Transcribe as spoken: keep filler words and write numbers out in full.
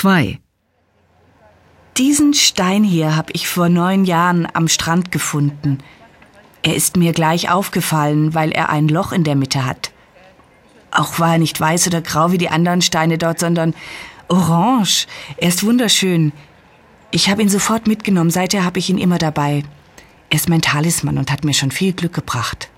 zwei. Diesen Stein hier habe ich vor neun Jahren am Strand gefunden. Er ist mir gleich aufgefallen, weil er ein Loch in der Mitte hat. Auch war er nicht weiß oder grau wie die anderen Steine dort, sondern orange. Er ist wunderschön. Ich habe ihn sofort mitgenommen, seither habe ich ihn immer dabei. Er ist mein Talisman und hat mir schon viel Glück gebracht.